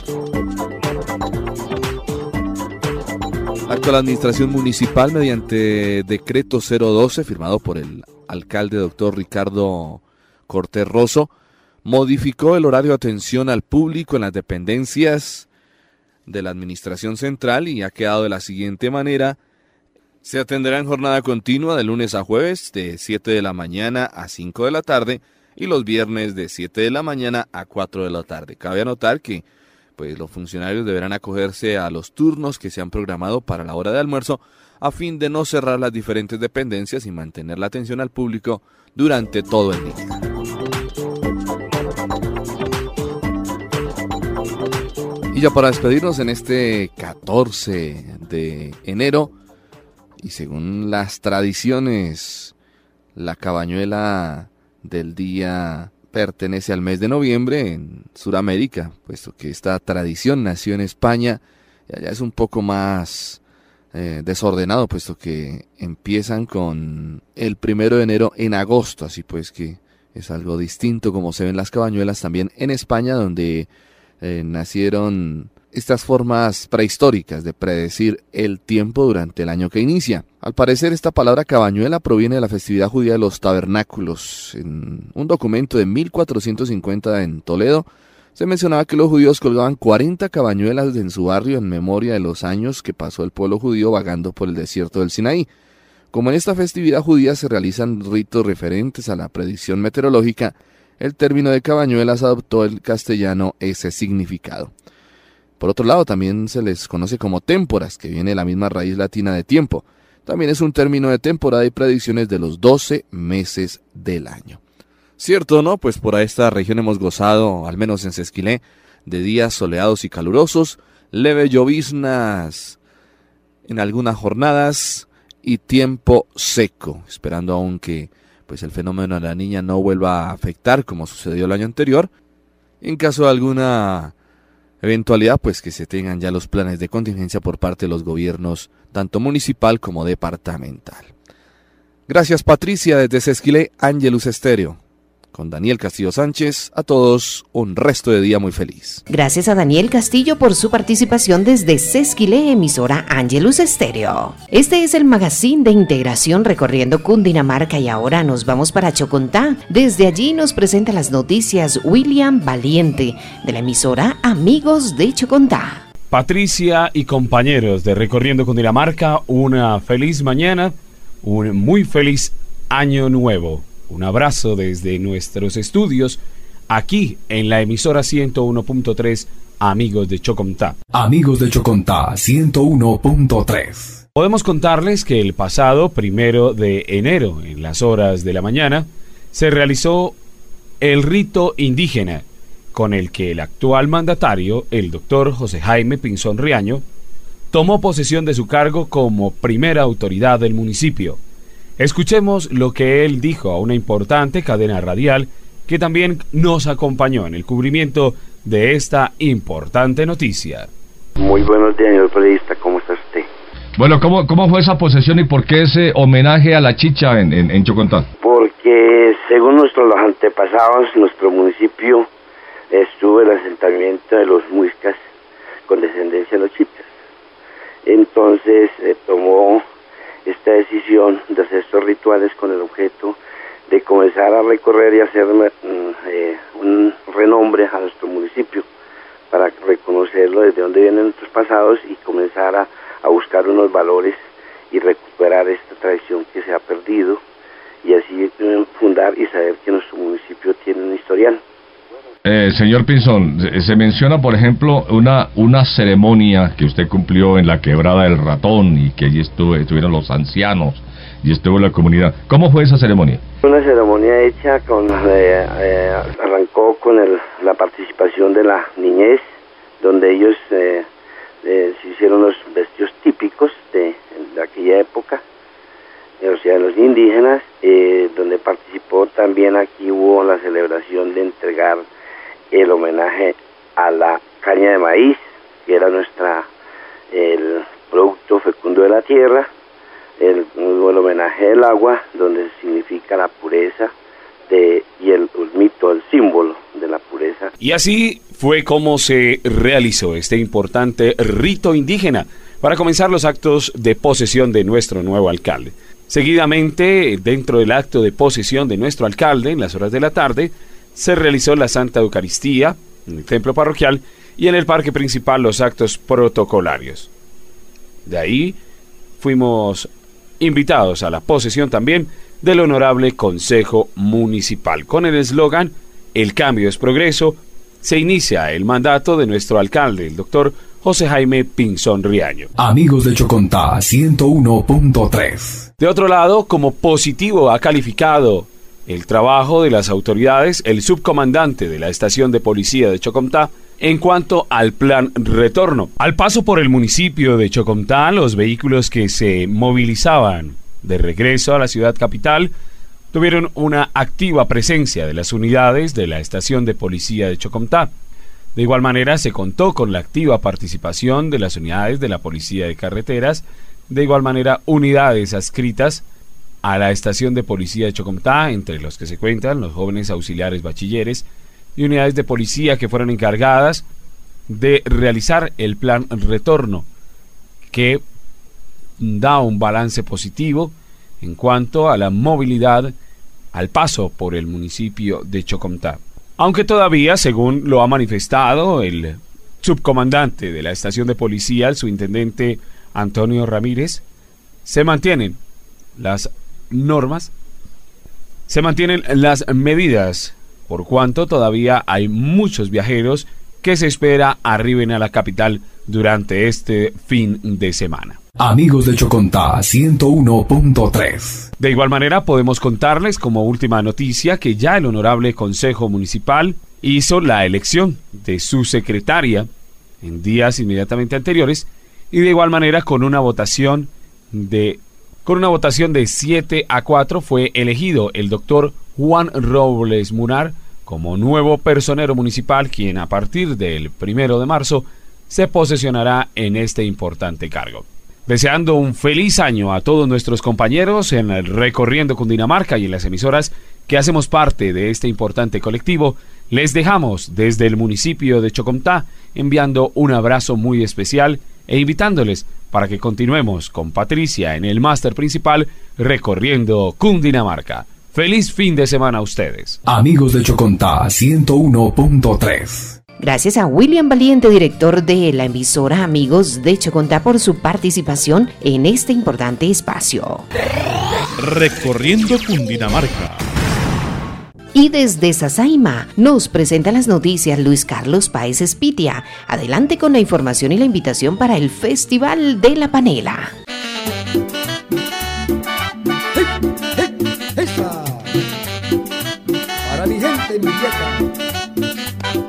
La actual administración municipal, mediante decreto cero doce, firmado por el alcalde doctor Ricardo Cortés Rosso, modificó el horario de atención al público en las dependencias de la administración central y ha quedado de la siguiente manera: se atenderá en jornada continua de lunes a jueves de siete de la mañana a cinco de la tarde y los viernes de siete de la mañana a cuatro de la tarde. Cabe anotar que pues, los funcionarios deberán acogerse a los turnos que se han programado para la hora de almuerzo a fin de no cerrar las diferentes dependencias y mantener la atención al público durante todo el día. Y ya para despedirnos en este catorce de enero, y según las tradiciones, la cabañuela del día pertenece al mes de noviembre en Sudamérica, puesto que esta tradición nació en España y allá es un poco más eh, desordenado, puesto que empiezan con el primero de enero en agosto, así pues que es algo distinto como se ven las cabañuelas también en España, donde Eh, nacieron estas formas prehistóricas de predecir el tiempo durante el año que inicia. Al parecer esta palabra cabañuela proviene de la festividad judía de los tabernáculos. En un documento de mil cuatrocientos cincuenta en Toledo se mencionaba que los judíos colgaban cuarenta cabañuelas en su barrio en memoria de los años que pasó el pueblo judío vagando por el desierto del Sinaí. Como en esta festividad judía se realizan ritos referentes a la predicción meteorológica, el término de cabañuelas adoptó el castellano ese significado. Por otro lado, también se les conoce como témporas, que viene de la misma raíz latina de tiempo. También es un término de temporada y predicciones de los doce meses del año. ¿Cierto o no? Pues por esta región hemos gozado, al menos en Sesquilé, de días soleados y calurosos, leves lloviznas en algunas jornadas y tiempo seco, esperando aún que pues el fenómeno de la niña no vuelva a afectar como sucedió el año anterior. En caso de alguna eventualidad, pues que se tengan ya los planes de contingencia por parte de los gobiernos, tanto municipal como departamental. Gracias Patricia, desde Sesquilé, Ángelus Estéreo. Con Daniel Castillo Sánchez, a todos un resto de día muy feliz. Gracias a Daniel Castillo por su participación desde Sesquilé, emisora Ángelus Estéreo. Este es el magazine de integración recorriendo Cundinamarca y ahora nos vamos para Chocontá. Desde allí nos presenta las noticias William Valiente de la emisora Amigos de Chocontá. Patricia y compañeros de Recorriendo Cundinamarca, una feliz mañana, un muy feliz año nuevo. Un abrazo desde nuestros estudios, aquí en la emisora ciento uno punto tres, Amigos de Chocontá. Amigos de Chocontá, ciento uno punto tres. Podemos contarles que el pasado primero de enero, en las horas de la mañana, se realizó el rito indígena, con el que el actual mandatario, el doctor José Jaime Pinzón Riaño, tomó posesión de su cargo como primera autoridad del municipio. Escuchemos lo que él dijo a una importante cadena radial que también nos acompañó en el cubrimiento de esta importante noticia. Muy buenos días, señor periodista, ¿cómo está usted? Bueno, ¿cómo, cómo fue esa posesión y por qué ese homenaje a la chicha en, en, en Chocontá? Porque según nuestros los antepasados, nuestro municipio estuvo el asentamiento de los muiscas con descendencia de los chichas. Entonces eh, tomó esta decisión de hacer estos rituales con el objeto de comenzar a recorrer y hacer eh, un renombre a nuestro municipio para reconocerlo desde donde vienen nuestros pasados y comenzar a, a buscar unos valores y recuperar esta tradición que se ha perdido y así eh, fundar y saber que nuestro municipio tiene un historial. Eh, señor Pinzón, se, se menciona, por ejemplo, una una ceremonia que usted cumplió en la Quebrada del Ratón y que allí estuvo, estuvieron los ancianos y estuvo la comunidad. ¿Cómo fue esa ceremonia? Una ceremonia hecha con, eh, eh, arrancó con el, la participación de la niñez, donde ellos eh, eh, se hicieron los vestidos típicos de, de aquella época, eh, o sea, de los indígenas, eh, donde participó también, aquí hubo la celebración de entregar el homenaje a la caña de maíz, que era nuestra el producto fecundo de la tierra, el, el homenaje del agua, donde significa la pureza de, y el, el mito, el símbolo de la pureza. Y así fue como se realizó este importante rito indígena para comenzar los actos de posesión de nuestro nuevo alcalde. Seguidamente, dentro del acto de posesión de nuestro alcalde, en las horas de la tarde, se realizó la Santa Eucaristía en el templo parroquial y en el parque principal los actos protocolarios. De ahí fuimos invitados a la posesión también del honorable Consejo Municipal. Con el eslogan "El cambio es progreso", se inicia el mandato de nuestro alcalde, el doctor José Jaime Pinzón Riaño. Amigos de Chocontá ciento uno punto tres. De otro lado, como positivo ha calificado el trabajo de las autoridades el subcomandante de la estación de policía de Chocontá en cuanto al plan retorno. Al paso por el municipio de Chocontá, los vehículos que se movilizaban de regreso a la ciudad capital tuvieron una activa presencia de las unidades de la estación de policía de Chocontá. De igual manera, se contó con la activa participación de las unidades de la policía de carreteras, de igual manera unidades adscritas a la estación de policía de Chocontá, entre los que se cuentan los jóvenes auxiliares bachilleres y unidades de policía que fueron encargadas de realizar el plan retorno, que da un balance positivo en cuanto a la movilidad al paso por el municipio de Chocontá. Aunque todavía, según lo ha manifestado el subcomandante de la estación de policía, el subintendente Antonio Ramírez, se mantienen las normas, se mantienen las medidas, por cuanto todavía hay muchos viajeros que se espera arriben a la capital durante este fin de semana. Amigos de Chocontá ciento uno punto tres. De igual manera, podemos contarles como última noticia que ya el honorable Consejo Municipal hizo la elección de su secretaria en días inmediatamente anteriores y de igual manera con una votación de Con una votación de siete a cuatro fue elegido el doctor Juan Robles Munar como nuevo personero municipal, quien a partir del primero de marzo se posesionará en este importante cargo. Deseando un feliz año a todos nuestros compañeros en el Recorriendo Cundinamarca y en las emisoras que hacemos parte de este importante colectivo, les dejamos desde el municipio de Chocontá enviando un abrazo muy especial e invitándoles para que continuemos con Patricia en el máster principal Recorriendo Cundinamarca. ¡Feliz fin de semana a ustedes! Amigos de Chocontá ciento uno punto tres. Gracias a William Valiente, director de la emisora Amigos de Chocontá, por su participación en este importante espacio. Recorriendo Cundinamarca. Y desde Sasaima nos presenta las noticias Luis Carlos Páez Espitia. Adelante con la información y la invitación para el Festival de la Panela. ¡Hey, hey, esa! Para mi gente, mi vieja.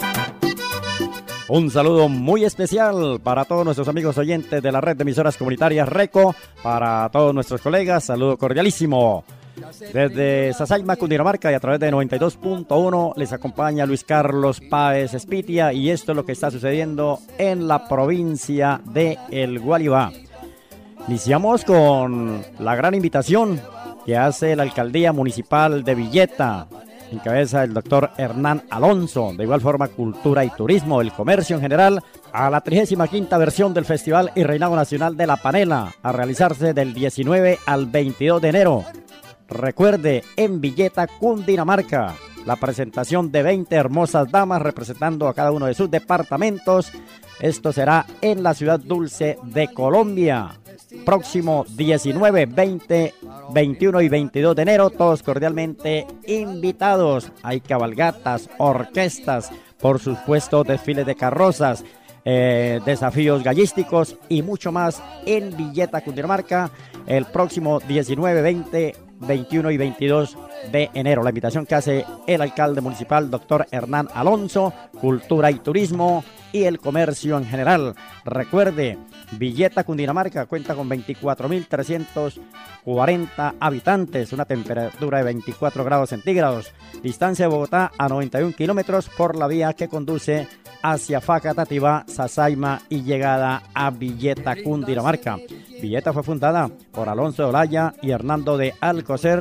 Un saludo muy especial para todos nuestros amigos oyentes de la red de emisoras comunitarias RECO, para todos nuestros colegas, saludo cordialísimo. Desde Sasaima, Cundinamarca, y a través de noventa y dos punto uno les acompaña Luis Carlos Páez Espitia, y esto es lo que está sucediendo en la provincia de El Gualibá. Iniciamos con la gran invitación que hace la Alcaldía Municipal de Villeta, en cabeza del doctor Hernán Alonso, de igual forma Cultura y Turismo, el Comercio en general, a la trigésima quinta versión del Festival y Reinado Nacional de la Panela, a realizarse del diecinueve al veintidós de enero. Recuerde, en Villeta, Cundinamarca, la presentación de veinte hermosas damas representando a cada uno de sus departamentos. Esto será en la ciudad dulce de Colombia. Próximo diecinueve, veinte, veintiuno y veintidós de enero, todos cordialmente invitados. Hay cabalgatas, orquestas, por supuesto desfiles de carrozas, eh, desafíos gallísticos y mucho más en Villeta, Cundinamarca, el próximo diecinueve, veinte, veintiuno y veintidós de enero. La invitación que hace el alcalde municipal, doctor Hernán Alonso, Cultura y Turismo y el Comercio en general. Recuerde, Villeta, Cundinamarca cuenta con veinticuatro mil trescientos cuarenta habitantes, una temperatura de veinticuatro grados centígrados, distancia de Bogotá a noventa y un kilómetros por la vía que conduce hacia Facatativá, Sasaima y llegada a Villeta, Cundinamarca. Villeta fue fundada por Alonso de Olaya y Hernando de Alcocer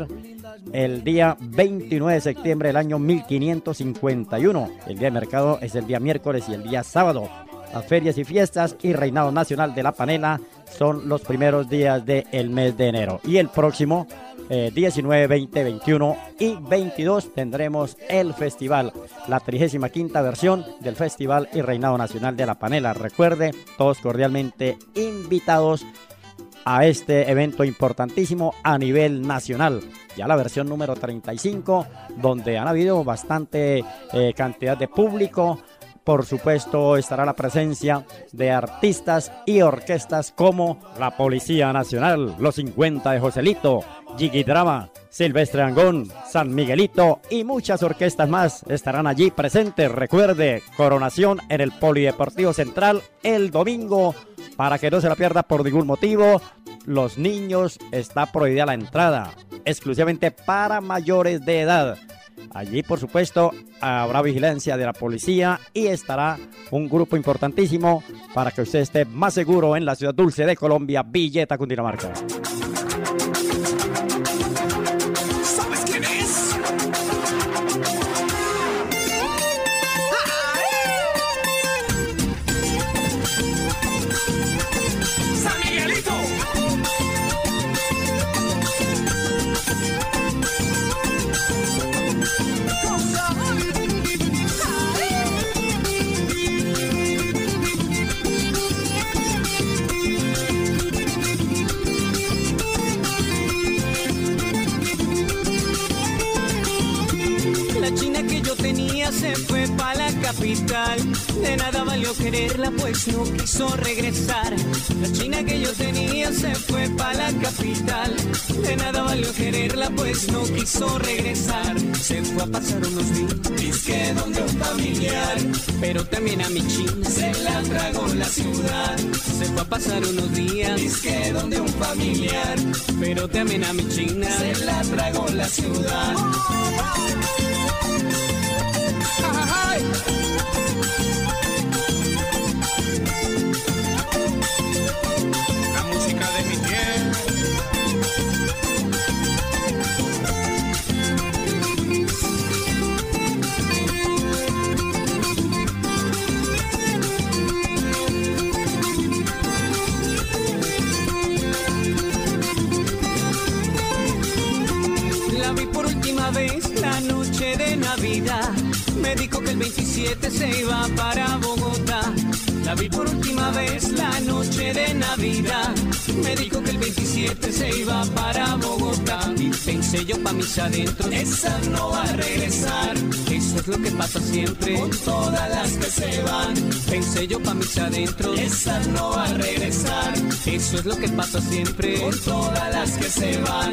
el día veintinueve de septiembre del año mil quinientos cincuenta y uno. El día de mercado es el día miércoles y el día sábado. Las ferias y fiestas y Reinado Nacional de la Panela son los primeros días del mes de enero. Y el próximo eh, diecinueve, veinte, veintiuno y veintidós tendremos el festival, la trigésima quinta versión del Festival y Reinado Nacional de la Panela. Recuerde, todos cordialmente invitados a este evento importantísimo a nivel nacional. Ya la versión número treinta y cinco, donde han habido bastante eh, cantidad de público. Por supuesto, estará la presencia de artistas y orquestas como la Policía Nacional, Los cincuenta de Joselito, Jiggy Drama, Silvestre Angón, San Miguelito y muchas orquestas más estarán allí presentes. Recuerde, coronación en el Polideportivo Central el domingo, para que no se la pierda por ningún motivo. Los niños, está prohibida la entrada, exclusivamente para mayores de edad. Allí, por supuesto, habrá vigilancia de la policía y estará un grupo importantísimo para que usted esté más seguro en la ciudad dulce de Colombia, Villeta, Cundinamarca. ¿Sabes quién es? ¡San Miguelito! Se fue pa' la capital, de nada valió quererla pues no quiso regresar. La china que yo tenía se fue pa' la capital, de nada valió quererla pues no quiso regresar. Se fue a pasar unos días, disque donde un familiar, pero también a mi china se la tragó la ciudad. Se fue a pasar unos días, disque donde un familiar, pero también a mi china se la tragó la ciudad. La música de mi tierra. La vi por última vez la noche de Navidad. Me dijo que el veintisiete se iba para Bogotá. La vi por última vez la noche de Navidad. Me dijo que el veintisiete se iba para Bogotá. Y pensé yo pa' mis adentros, esa no va a regresar. Eso es lo que pasa siempre con todas las que se van. Pensé yo pa' mis adentros, esa no va a regresar. Eso es lo que pasa siempre con todas las que se van.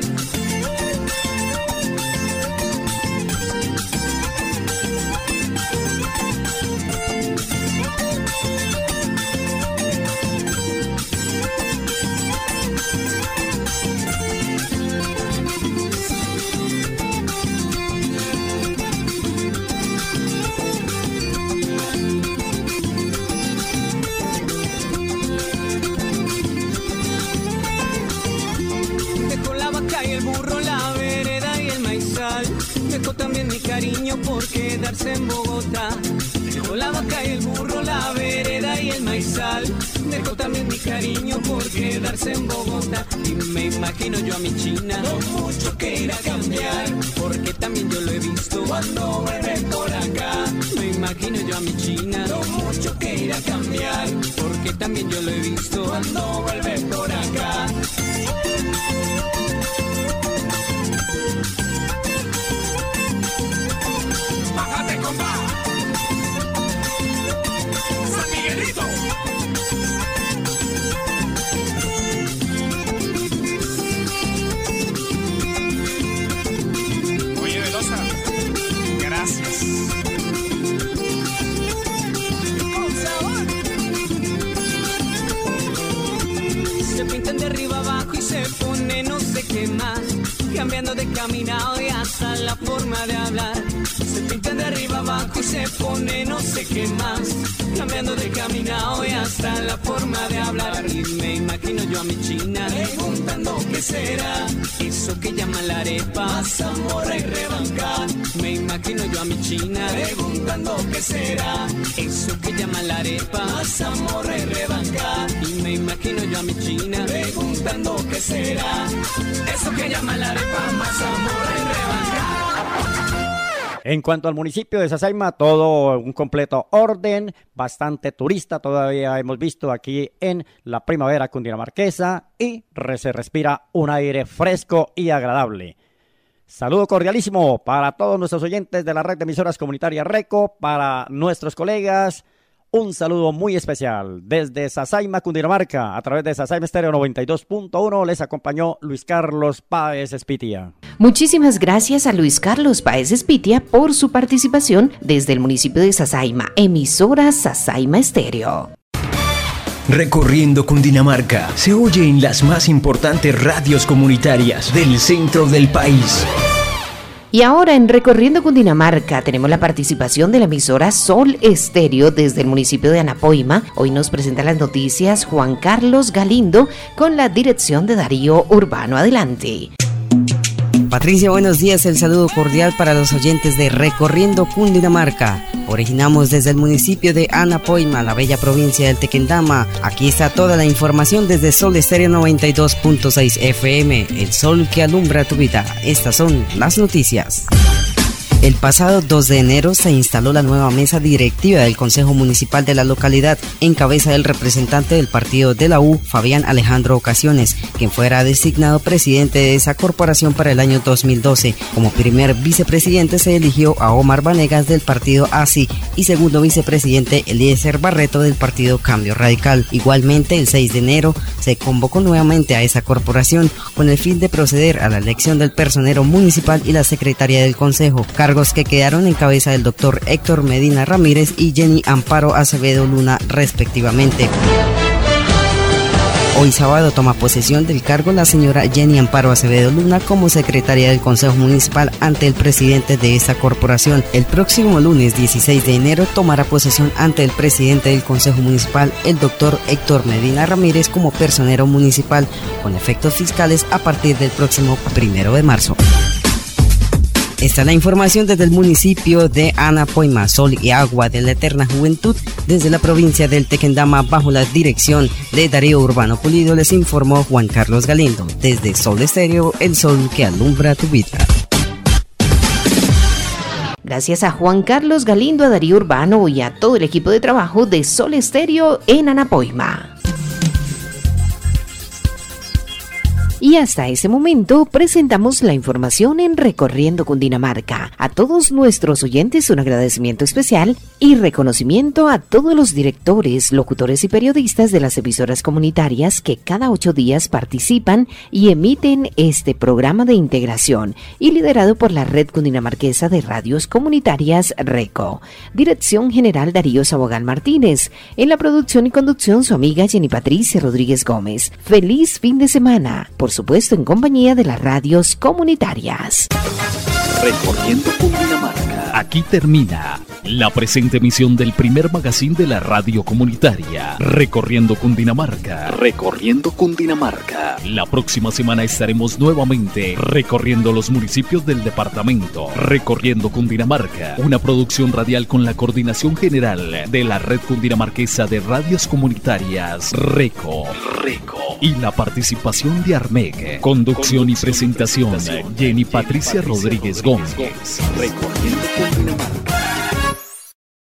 quedarse en Bogotá. Dejó la vaca y el burro, la vereda y el maizal. Dejó también mi cariño por quedarse en Bogotá. Y me imagino yo a mi China, no mucho que ir a cambiar, porque también yo lo he visto cuando vuelve por acá. Me imagino yo a mi China, no mucho que ir a cambiar, porque también yo lo he visto cuando vuelve por acá. Bájate, compa. San Miguelito. Oye, Velosa, gracias. Con sabor. Se pintan de arriba abajo y se pone no sé qué más, cambiando de caminado y hasta la forma de hablar. Se pintan de arriba abajo y se pone no sé qué más, cambiando de caminado y hasta la forma de hablar. Y me imagino yo a mi China preguntando qué será eso que llaman la arepa, mazamorra y rebanca. Me imagino yo a mi China preguntando qué será eso que llaman la arepa, mazamorra y rebanca. Y me imagino yo a mi China preguntando qué será eso que llaman la arepa, mazamorra y rebanca. En cuanto al municipio de Sasaima, todo un completo orden, bastante turista todavía hemos visto aquí en la primavera cundinamarquesa y se respira un aire fresco y agradable. Saludo cordialísimo para todos nuestros oyentes de la red de emisoras comunitarias RECO, para nuestros colegas. Un saludo muy especial desde Sasaima, Cundinamarca, a través de Sasaima Estéreo noventa y dos punto uno. Les acompañó Luis Carlos Páez Espitia. Muchísimas gracias a Luis Carlos Páez Espitia por su participación desde el municipio de Sasaima, emisora Sasaima Estéreo. Recorriendo Cundinamarca, se oye en las más importantes radios comunitarias del centro del país. Y ahora en Recorriendo Cundinamarca tenemos la participación de la emisora Sol Estéreo desde el municipio de Anapoima. Hoy nos presenta las noticias Juan Carlos Galindo con la dirección de Darío Urbano. Adelante. Patricia, buenos días. El saludo cordial para los oyentes de Recorriendo Cundinamarca. Originamos desde el municipio de Anapoima, la bella provincia del Tequendama. Aquí está toda la información desde Sol Estéreo noventa y dos punto seis F M, el sol que alumbra tu vida. Estas son las noticias. El pasado dos de enero se instaló la nueva mesa directiva del Consejo Municipal de la localidad, en cabeza del representante del partido de la U, Fabián Alejandro Ocasiones, quien fuera designado presidente de esa corporación para el año dos mil doce. Como primer vicepresidente se eligió a Omar Vanegas del partido A S I y segundo vicepresidente Eliezer Barreto del partido Cambio Radical. Igualmente, el seis de enero se convocó nuevamente a esa corporación con el fin de proceder a la elección del personero municipal y la secretaria del Consejo, cargos que quedaron en cabeza del doctor Héctor Medina Ramírez y Jenny Amparo Acevedo Luna, respectivamente. Hoy sábado toma posesión del cargo la señora Jenny Amparo Acevedo Luna como secretaria del Consejo Municipal ante el presidente de esta corporación. El próximo lunes dieciséis de enero tomará posesión ante el presidente del Consejo Municipal, el doctor Héctor Medina Ramírez, como personero municipal, con efectos fiscales a partir del próximo primero de marzo. Esta es la información desde el municipio de Anapoima. Sol y agua de la eterna juventud desde la provincia del Tequendama, bajo la dirección de Darío Urbano Pulido, les informó Juan Carlos Galindo. Desde Sol Estéreo, el sol que alumbra tu vida. Gracias a Juan Carlos Galindo, a Darío Urbano y a todo el equipo de trabajo de Sol Estéreo en Anapoima. Y hasta ese momento presentamos la información en Recorriendo Cundinamarca. A todos nuestros oyentes un agradecimiento especial y reconocimiento a todos los directores, locutores y periodistas de las emisoras comunitarias que cada ocho días participan y emiten este programa de integración y liderado por la Red Cundinamarquesa de Radios Comunitarias RECO. Dirección General Darío Sabogal Martínez. En la producción y conducción su amiga Jenny Patricia Rodríguez Gómez. Feliz fin de semana. Por supuesto en compañía de las radios comunitarias. Recorriendo Cundinamarca. Aquí termina La presente emisión del primer magazine de la radio comunitaria, Recorriendo Cundinamarca. Recorriendo Cundinamarca. La próxima semana estaremos nuevamente recorriendo los municipios del departamento. Recorriendo Cundinamarca, una producción radial con la coordinación general de la Red Cundinamarquesa de Radios Comunitarias, RECO. RECO. Y la participación de ARMEC. Conducción y presentación, Jenny Patricia Rodríguez Gómez. Recorriendo Cundinamarca.